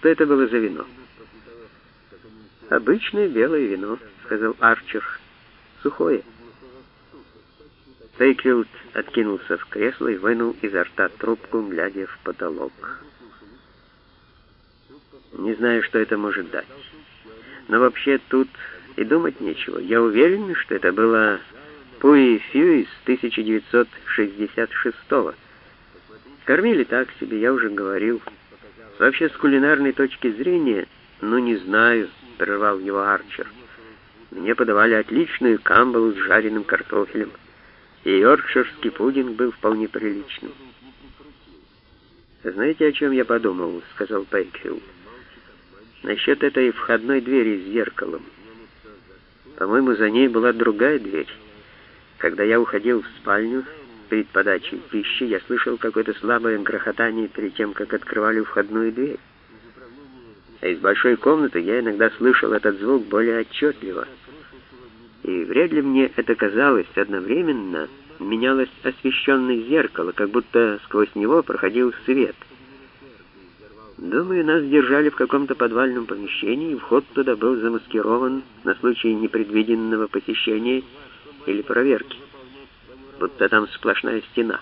Что это было за вино? «Обычное белое вино», — сказал Арчер. «Сухое». Пейкфилд откинулся в кресло и вынул изо рта трубку, глядя в потолок. «Не знаю, что это может дать. Но вообще тут и думать нечего. Я уверен, что это было Пуи Фьюис 1966-го. Кормили так себе, я уже говорил. Вообще, с кулинарной точки зрения, ну не знаю», — прервал его Арчер. «Мне подавали отличную камбалу с жареным картофелем, и йоркширский пудинг был вполне приличным». «Знаете, о чем я подумал?» — сказал Пейкфилд. «Насчет этой входной двери с зеркалом. По-моему, за ней была другая дверь. Когда я уходил в спальню перед подачей пищи, я слышал какое-то слабое грохотание перед тем, как открывали входную дверь. А из большой комнаты я иногда слышал этот звук более отчетливо. И вряд ли мне это казалось. Одновременно менялось освещенное зеркало, как будто сквозь него проходил свет. Думаю, нас держали в каком-то подвальном помещении, и вход туда был замаскирован на случай непредвиденного посещения или проверки, будто там сплошная стена.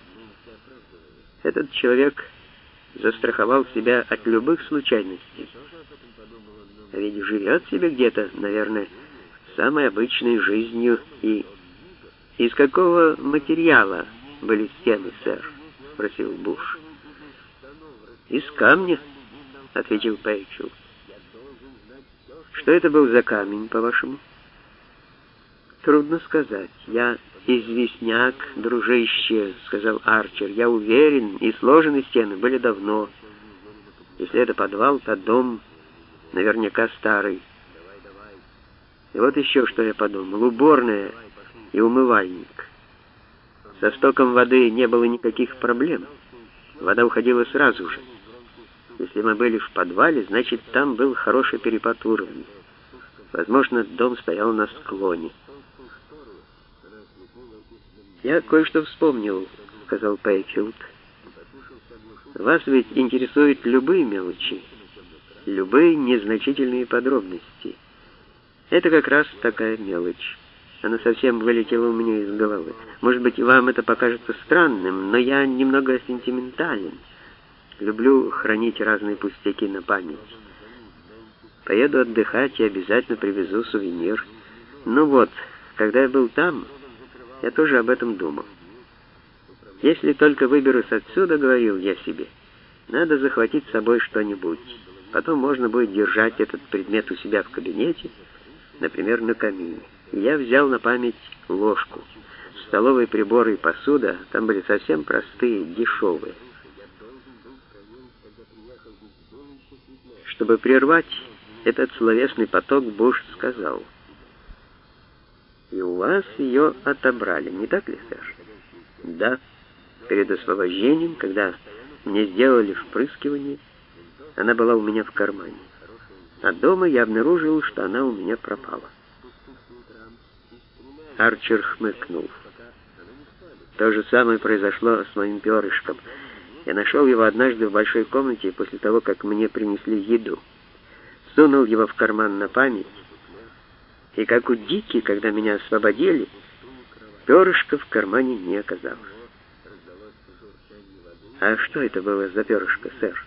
Этот человек застраховал себя от любых случайностей. А ведь живет себе где-то, наверное, самой обычной жизнью. И из какого материала были стены, сэр? — спросил Буш. «Из камня», — ответил Пейкфилд. «Что это был за камень, по-вашему?» «Трудно сказать. Я известняк, дружище», — сказал Арчер. «Я уверен, и сложены стены были давно. Если это подвал, то дом наверняка старый. И вот еще что я подумал. Уборная и умывальник. Со стоком воды не было никаких проблем. Вода уходила сразу же. Если мы были в подвале, значит, там был хороший перепад уровня. Возможно, дом стоял на склоне». «Я кое-что вспомнил», — сказал Пейкфилд. «Вас ведь интересуют любые мелочи, любые незначительные подробности. Это как раз такая мелочь. Она совсем вылетела у меня из головы. Может быть, вам это покажется странным, но я немного сентиментален. Люблю хранить разные пустяки на память. Поеду отдыхать и обязательно привезу сувенир. Ну вот, когда я был там, я тоже об этом думал. Если только выберусь отсюда, говорил я себе, надо захватить с собой что-нибудь. Потом можно будет держать этот предмет у себя в кабинете, например, на камине. И я взял на память ложку. Столовые приборы и посуда там были совсем простые, дешевые. Чтобы прервать этот словесный поток, Буш сказал: «И у вас ее отобрали, не так ли, сэр?» «Да. Перед освобождением, когда мне сделали впрыскивание, она была у меня в кармане. А дома я обнаружил, что она у меня пропала». Арчер хмыкнул. «То же самое произошло с моим перышком. Я нашел его однажды в большой комнате после того, как мне принесли еду. Сунул его в карман на память, и как у Дики, когда меня освободили, перышко в кармане не оказалось». «А что это было за перышко, сэр?»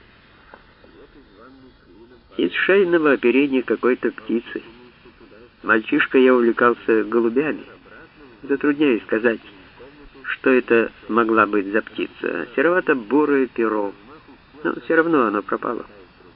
«Из шейного оперения какой-то птицы. Мальчишка, я увлекался голубями. Затрудняюсь сказать, что это могла быть за птица. Серовато-бурое перо. Но все равно оно пропало.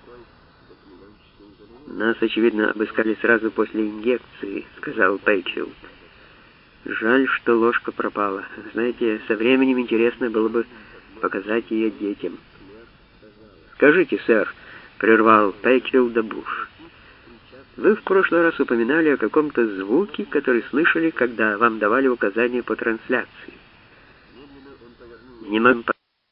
«Нас, очевидно, обыскали сразу после инъекции», — сказал Пейкфилд. «Жаль, что ложка пропала. Знаете, со временем интересно было бы показать ее детям». «Скажите, сэр», — прервал Пейкфилда Буш, «вы в прошлый раз упоминали о каком-то звуке, который слышали, когда вам давали указания по трансляции. Не могу...»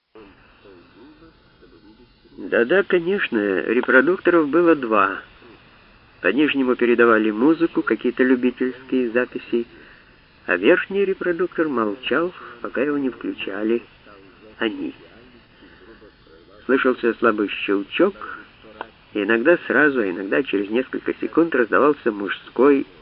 «Да-да, конечно, репродукторов было 2. По нижнему передавали музыку, какие-то любительские записи, а верхний репродуктор молчал, пока его не включали они. Слышался слабый щелчок, И иногда сразу, а иногда через несколько секунд раздавался мужской